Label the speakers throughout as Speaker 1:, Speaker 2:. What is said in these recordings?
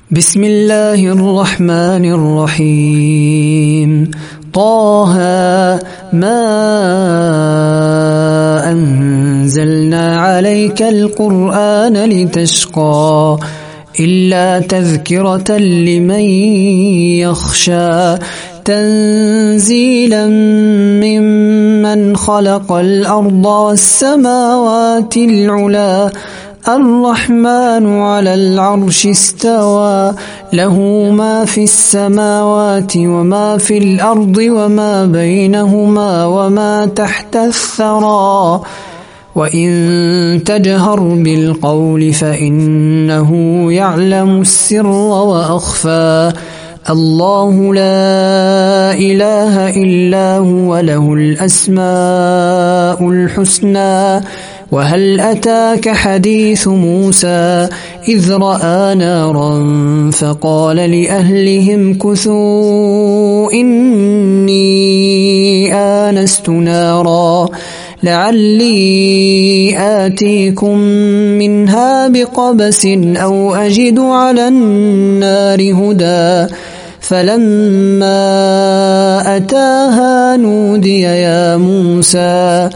Speaker 1: بسم الله الرحمن الرحيم. طه ما أنزلنا عليك القرآن لتشقى إلا تذكرة لمن يخشى تنزيلا ممن خلق الأرض والسماوات العلى الرحمن على العرش استوى له ما في السماوات وما في الأرض وما بينهما وما تحت الثرى وإن تجهر بالقول فإنه يعلم السر وأخفى الله لا إله إلا هو له الأسماء الحسنى وهل أتاك حديث موسى إذ رأى نارا فقال لأهلهم كثوا إني آنست نارا لعلي آتيكم منها بقبس أو أجد على النار هدى فلما أتاها نودي يا موسى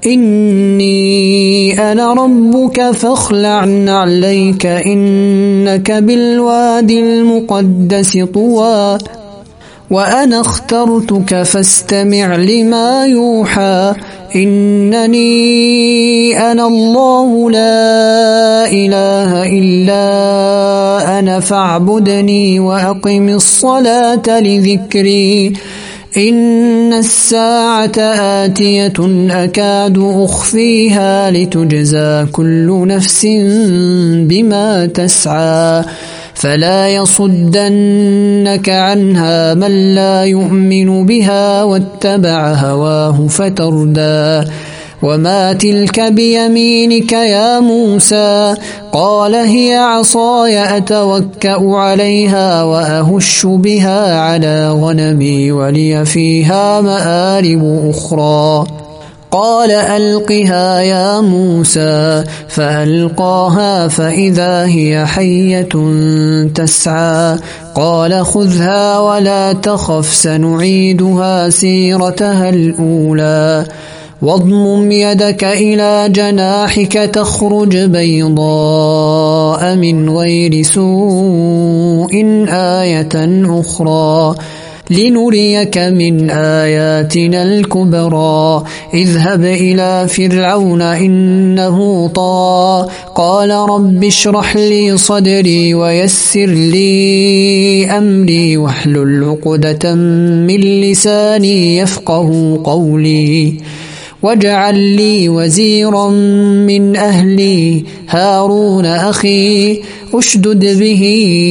Speaker 1: إني أنا ربك فاخلع عليك إنك بالوادي المقدس طوى وأنا اخترتك فاستمع لما يوحى إنني أنا الله لا إله إلا أنا فاعبدني وأقم الصلاة لذكري إن الساعة آتية أكاد أخفيها لتجزى كل نفس بما تسعى فلا يصدنك عنها من لا يؤمن بها واتبع هواه فتردى وما تلك بيمينك يا موسى قال هي عصاي أتوكأ عليها وأهش بها على غنمي ولي فيها مآرب أخرى قال ألقها يا موسى فألقاها فإذا هي حية تسعى قال خذها ولا تخف سنعيدها سيرتها الأولى واضمم يدك إلى جناحك تخرج بيضاء من غير سوء آية أخرى لنريك من آياتنا الكبرى اذهب إلى فرعون إنه طغى قال رب اشرح لي صدري ويسر لي أمري واحلل عقدة من لساني يفقه قولي واجعل لي وزيرا من أهلي هارون أخي أشدد به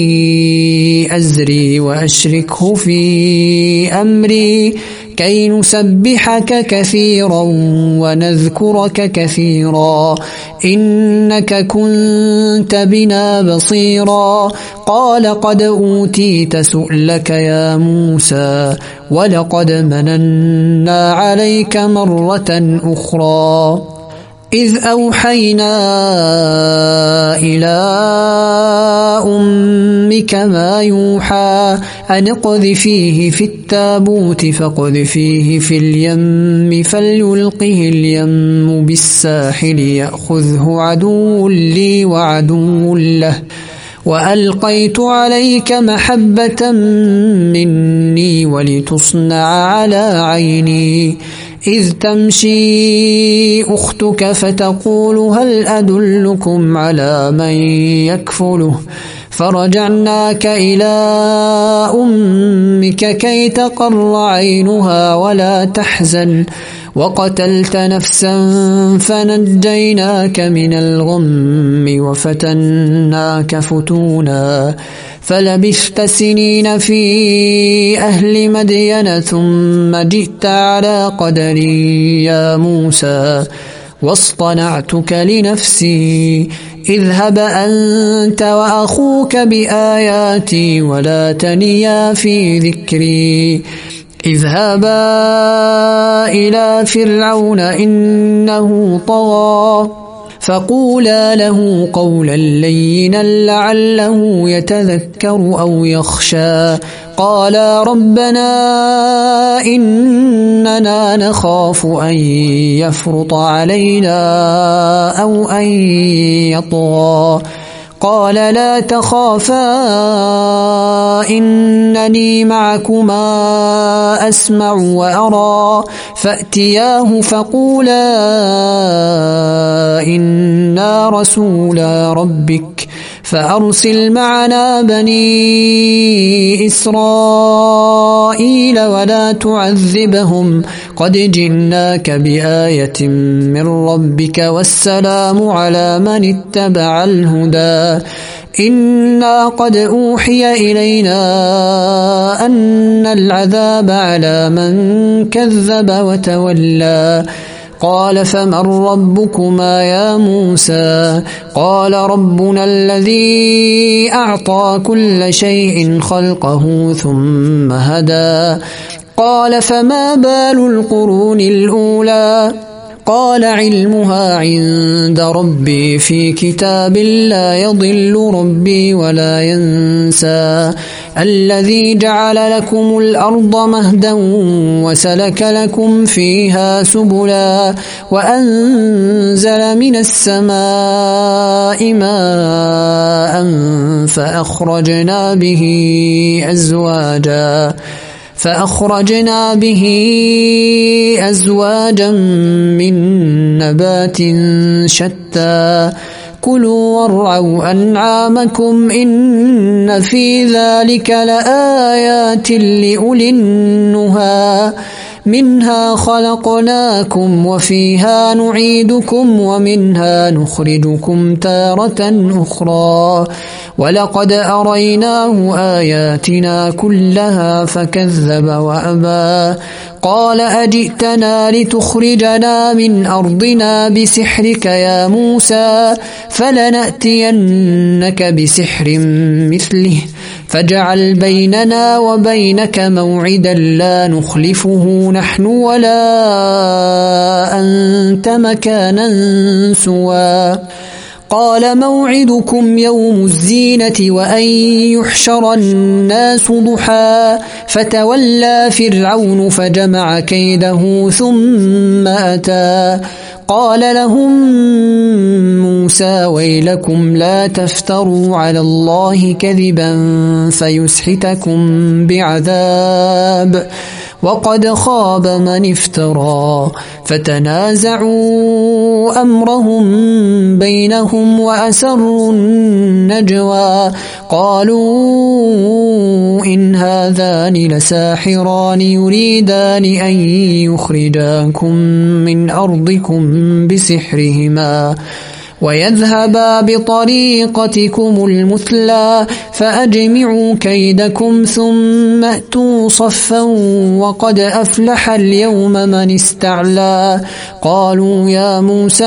Speaker 1: أزري وأشركه في أمري كي نسبحك كثيرا ونذكرك كثيرا إنك كنت بنا بصيرا قال قد أوتيت سؤلك يا موسى ولقد مننا عليك مرة أخرى إذ أوحينا إلى أمك ما يوحى أن اقذفيه في التابوت فاقذفيه في اليم فليلقه اليم بالساحل يأخذه عدو لي وعدو له وألقيت عليك محبة مني ولتصنع على عيني إذ تمشي أختك فتقول هل أدلكم على من يكفله فرجعناك إلى أمك كي تقر عينها ولا تحزن وقتلت نفسا فنجيناك من الغم وفتناك فتونا فلبثت سنين في أهل مدين ثم جئت على قدري يا موسى واصطنعتك لنفسي اذهب أنت وأخوك بآياتي ولا تنيا في ذكري اذهبا إلى فرعون إنه طغى فقولا له قولا لينا لعله يتذكر أو يخشى. قالا ربنا إننا نخاف أن يفرط علينا أو أن يطغى. قال لا تخافا إنني معكما أسمع وأرى. فأتياه فقولا إنا رسولا ربك فأرسل معنا بني إسرائيل ولا تعذبهم قد جئناك بآية من ربك والسلام على من اتبع الهدى. إنا قد أوحي إلينا أن العذاب على من كذب وتولى. قال فمن ربكما يا موسى؟ قال ربنا الذي أعطى كل شيء خلقه ثم هدى. قال فما بال القرون الأولى؟ قال علمها عند ربي في كتاب لا يضل ربي ولا ينسى. الذي جعل لكم الأرض مهدا وسلك لكم فيها سبلا وأنزل من السماء ماء فأخرجنا به أزواجا من نبات شتى. كلوا وارعوا أنعامكم إن في ذلك لآيات لأولي النهى. منها خلقناكم وفيها نعيدكم ومنها نخرجكم تارة أخرى. ولقد أريناه آياتنا كلها فكذب وأبى. قال أجئتنا لتخرجنا من أرضنا بسحرك يا موسى؟ فلنأتينك بسحر مثله فاجعل بيننا وبينك موعدا لا نخلفه نحن ولا أنت مكانا سوى. قال موعدكم يوم الزينة وأن يحشر الناس ضحى. فتولى فرعون فجمع كيده ثم أتى. قال لهم موسى ويلكم لا تفتروا على الله كذبا فيسحتكم بعذاب وقد خاب من افترى. فتنازعوا أمرهم بينهم وأسروا النجوى. قالوا إن هذان لساحران يريدان أن يخرجاكم من أرضكم بسحرهما ويذهبا بطريقتكم المثلى فأجمعوا كيدكم ثم أتوا صفا وقد أفلح اليوم من استعلى. قالوا يا موسى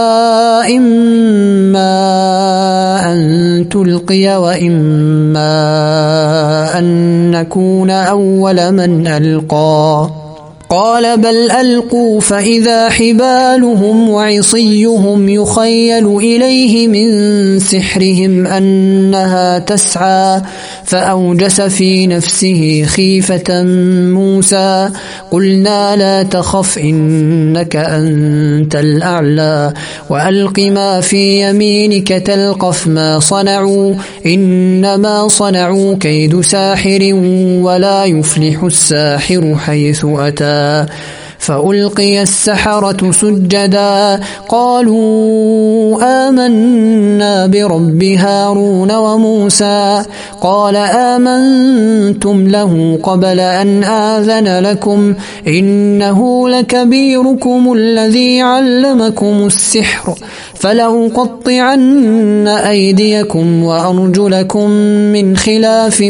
Speaker 1: إما أن تلقي وإما أن نكون أول من ألقى. قال بل ألقوا فإذا حبالهم وعصيهم يخيل إليه من سحرهم أنها تسعى. فأوجس في نفسه خيفة موسى. قلنا لا تخف إنك أنت الأعلى وألق ما في يمينك تلقف ما صنعوا إنما صنعوا كيد ساحر ولا يفلح الساحر حيث أتى. فألقي السحرة سجدا قالوا آمنا برب هارون وموسى. قال آمنتم له قبل أن آذن لكم إنه لكبيركم الذي علمكم السحر فلأقطعن أيديكم وأرجلكم من خلاف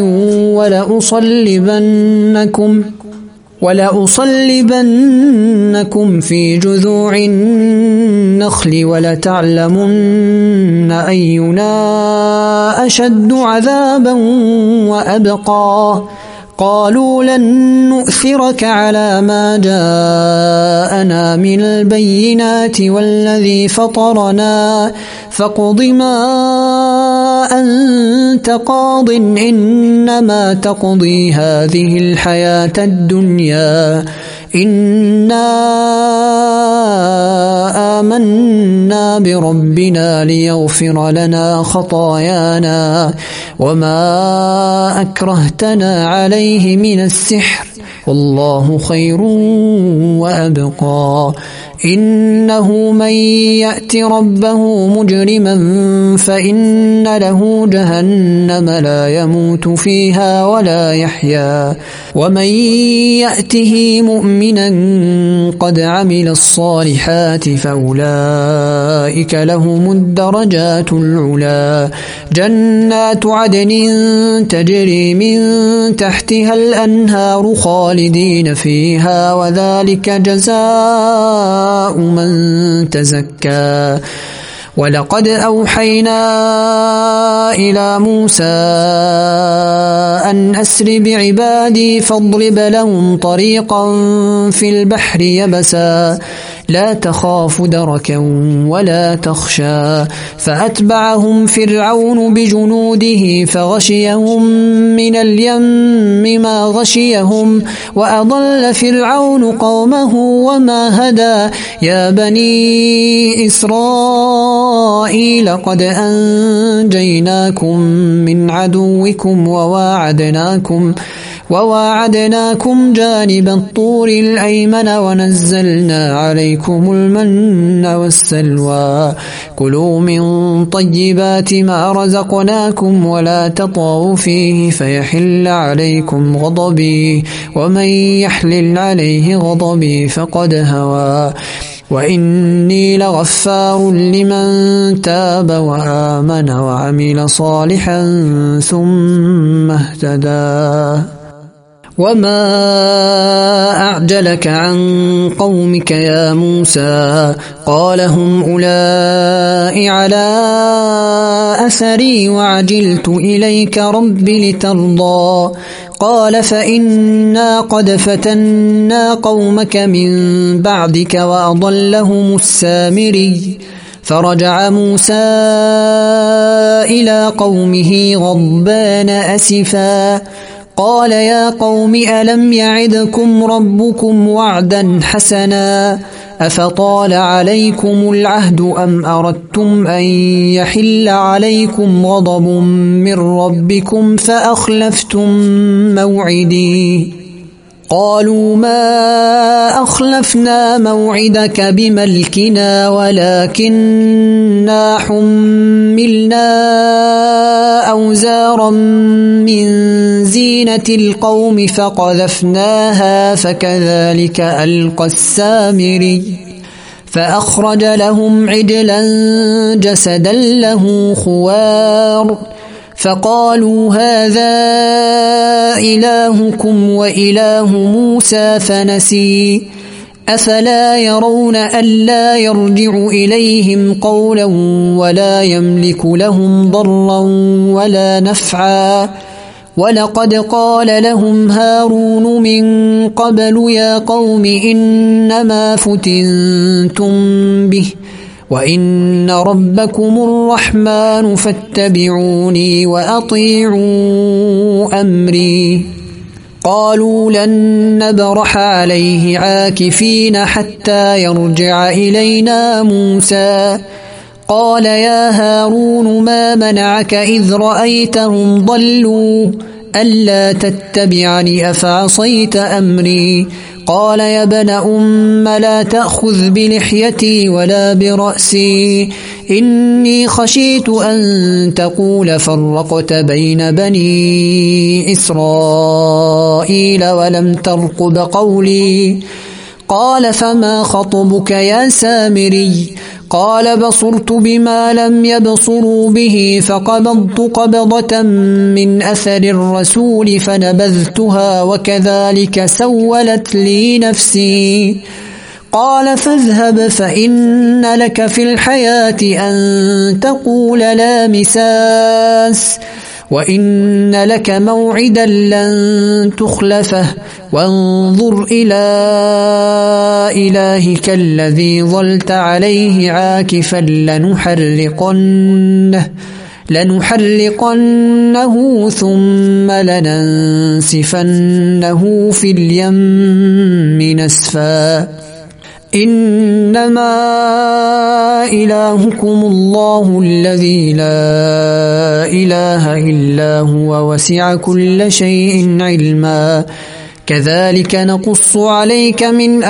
Speaker 1: ولأصلبنكم في جذوع النخل ولتعلمن أينا أشد عذابا وأبقى. قالوا لن نؤثرك على ما جاءنا من البينات والذي فطرنا فاقض ما أنت قاض إنما تقضي هذه الحياة الدنيا إنا آمنا بربنا ليغفر لنا خطايانا وما أكرهتنا عليه من السحر والله خير وأبقى إنه من يأت ربه مجرما فإن له جهنم لا يموت فيها ولا يحيا ومن يأته مؤمنا قد عمل الصالحات فأولئك لهم الدرجات العلا جنات عدن تجري من تحتها الأنهار خالدين فيها وذلك جزاء من تزكى ولقد أوحينا إلى موسى أن أسر بعبادي فاضرب لهم طريقا في البحر يبسا لا تخاف دركا ولا تخشى فأتبعهم فرعون بجنوده فغشيهم من اليم ما غشيهم وأضل فرعون قومه وما هدى يا بني إسرائيل قد أنجيناكم من عدوكم وواعدناكم جانب الطور الأيمن ونزلنا عليكم المن والسلوى كلوا من طيبات ما رزقناكم ولا تطغوا فيه فيحل عليكم غضبي ومن يحلل عليه غضبي فقد هوى وإني لغفار لمن تاب وآمن وعمل صالحا ثم اهتدى وما أعجلك عن قومك يا موسى قال هم أولئك على أثري وعجلت إليك رب لترضى قال فإنا قد فتنا قومك من بعدك وأضلهم السامري فرجع موسى إلى قومه غضبان أسفا قال يا قوم ألم يعدكم ربكم وعدا حسنا أفطال عليكم العهد أم أردتم أن يحل عليكم غضب من ربكم فأخلفتم موعدي قالوا ما أخلفنا موعدك بملكنا ولكننا حملنا أوزارا من زينة القوم فقذفناها فكذلك ألقى السامري فأخرج لهم عجلا جسدا له خوار فقالوا هذا إلهكم وإله موسى فنسي أفلا يرون ألا يرجع إليهم قولا ولا يملك لهم ضرا ولا نفعا ولقد قال لهم هارون من قبل يا قوم إنما فتنتم به وإن ربكم الرحمن فاتبعوني وأطيعوا أمري قالوا لن نبرح عليه عاكفين حتى يرجع إلينا موسى قال يا هارون ما منعك إذ رأيتهم ضلوا ألا تتبعني أفعصيت أمري قال يا ابن أم لا تأخذ بلحيتي ولا برأسي إني خشيت أن تقول فرقت بين بني إسرائيل ولم ترقب قولي قال فما خطبك يا سامري قال بصرت بما لم يبصروا به فقبضت قبضة من أثر الرسول فنبذتها وكذلك سولت لي نفسي قال فاذهب فإن لك في الحياة أن تقول لا مساس وإن لك موعدا لن تخلفه وانظر إلى إلهك الذي ظلت عليه عاكفا لنحرقنه ثم لننسفنه في اليم نسفا إنما إلهكم الله الذي لا إله إلا هو وسع كل شيء علما كذلك نقص عليك من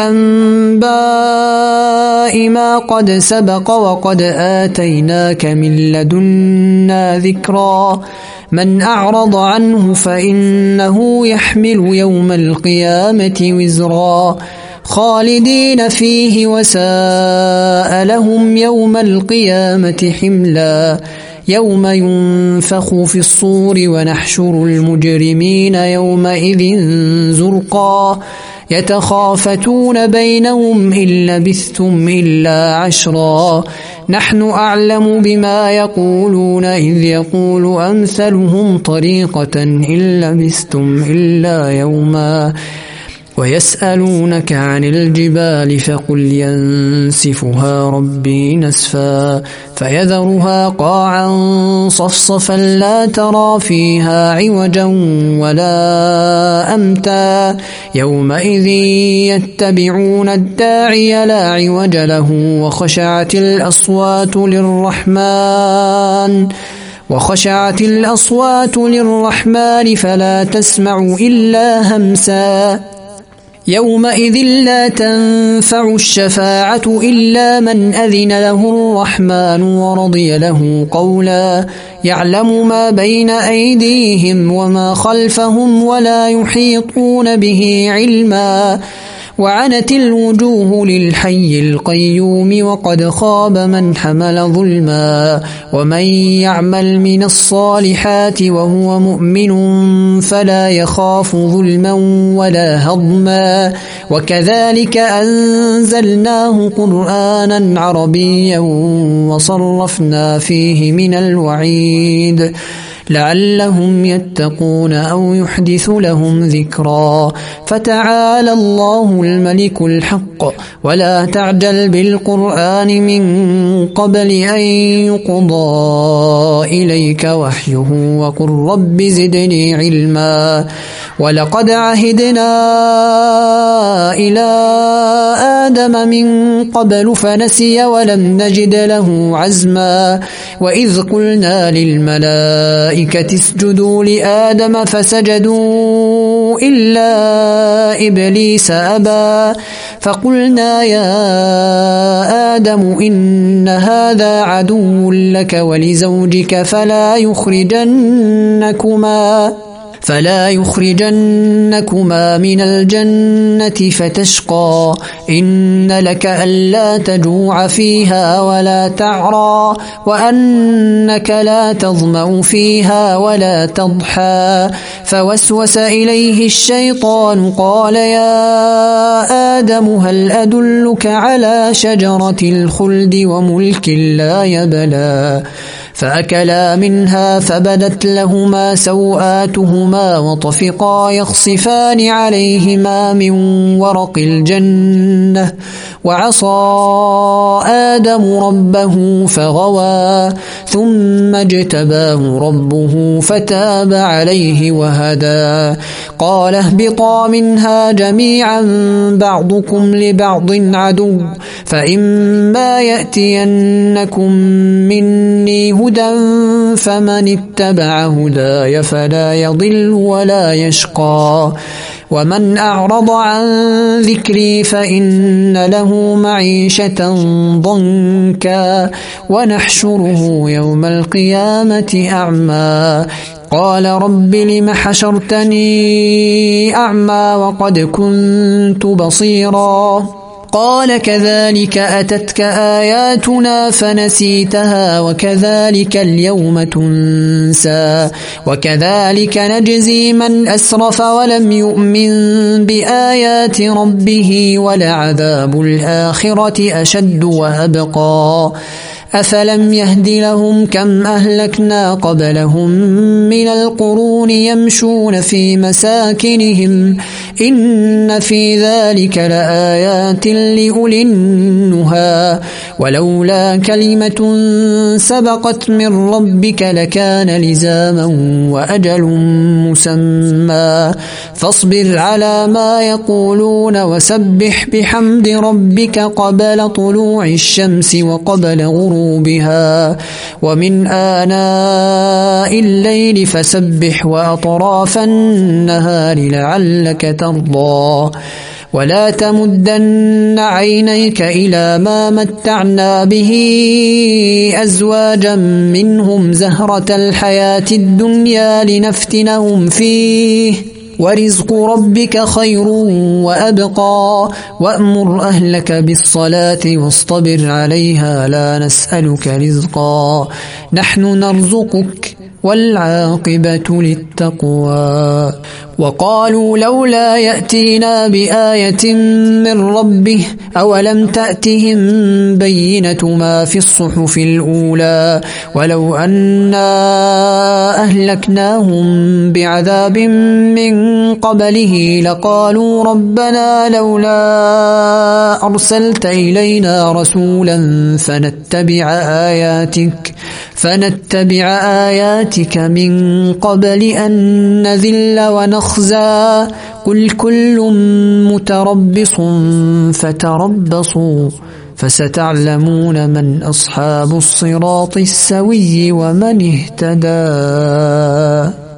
Speaker 1: أنباء ما قد سبق وقد آتيناك من لدنا ذكرا من أعرض عنه فإنه يحمل يوم القيامة وزرا خالدين فيه وساء لهم يوم القيامة حملا يوم ينفخ في الصور ونحشر المجرمين يومئذ زرقا يتخافتون بينهم إن لبثتم إلا عشرا نحن أعلم بما يقولون إذ يقول أمثلهم طريقة إن لبثتم إلا يوما ويسألونك عن الجبال فقل ينسفها ربي نسفا فيذرها قاعا صفصفا لا ترى فيها عوجا ولا أمتا يومئذ يتبعون الداعي لا عوج له وخشعت الأصوات للرحمن فلا تسمع إلا همسا يومئذ لا تنفع الشفاعة إلا من أذن له الرحمن ورضي له قولا يعلم ما بين أيديهم وما خلفهم ولا يحيطون به علما وعنت الوجوه للحي القيوم وقد خاب من حمل ظلما ومن يعمل من الصالحات وهو مؤمن فلا يخاف ظلما ولا هضما وكذلك أنزلناه قرآنا عربيا وصرفنا فيه من الوعيد لعلهم يتقون أو يحدث لهم ذكرا فتعالى الله الملك الحق ولا تعجل بالقرآن من قبل أن يقضى إليك وحيه وقل رب زدني علما ولقد عهدنا إلى آدم من قبل فنسي ولم نجد له عزما وإذ قلنا للملائكة اسجدوا لآدم فسجدوا إلا إبليس أبى فقلنا يا آدم إن هذا عدو لك ولزوجك فلا يخرجنكما من الجنة فتشقى إن لك ألا تجوع فيها ولا تعرى وأنك لا تظمأ فيها ولا تضحى فوسوس إليه الشيطان قال يا آدم هل أدلك على شجرة الخلد وملك لا يبلى فأكلا منها فبدت لهما سوآتهما وطفقا يخصفان عليهما من ورق الجنة وعصى آدم ربه فغوى ثم اجتباه ربه فتاب عليه وهدى قال اهبطا منها جميعا بعضكم لبعض عدو فإما يأتينكم مني هدى فمن اتبع هداي فلا يضل ولا يشقى ومن أعرض عن ذكري فإن له معيشة ضنكا ونحشره يوم القيامة أعمى قال رب لم حشرتني أعمى وقد كنت بصيرا قال كذلك أتتك آياتنا فنسيتها وكذلك اليوم تنسى وكذلك نجزي من أسرف ولم يؤمن بآيات ربه ولعذاب الآخرة أشد وأبقى أفلم يهد لهم كم أهلكنا قبلهم من القرون يمشون في مساكنهم إن في ذلك لآيات لأولي النهى ولولا كلمة سبقت من ربك لكان لزاما وأجل مسمى فاصبر على ما يقولون وسبح بحمد ربك قبل طلوع الشمس وقبل غروبها ومن آناء الليل فسبح وأطراف النهار لعلك ترضى ولا تمدن عينيك إلى ما متعنا به أزواجا منهم زهرة الحياة الدنيا لنفتنهم فيه ورزق ربك خير وأبقى وأمر أهلك بالصلاة واصطبر عليها لا نسألك رزقا نحن نرزقك والعاقبة للتقوى وقالوا لولا يأتينا بآية من ربه أولم تأتهم بينة ما في الصحف الأولى ولو أنا أهلكناهم بعذاب من قبله لقالوا ربنا لولا أرسلت إلينا رسولا فنتبع آياتك من قبل أن نذل ونخزى قل كل متربص فتربصوا فستعلمون من أصحاب الصراط السوي ومن اهتدى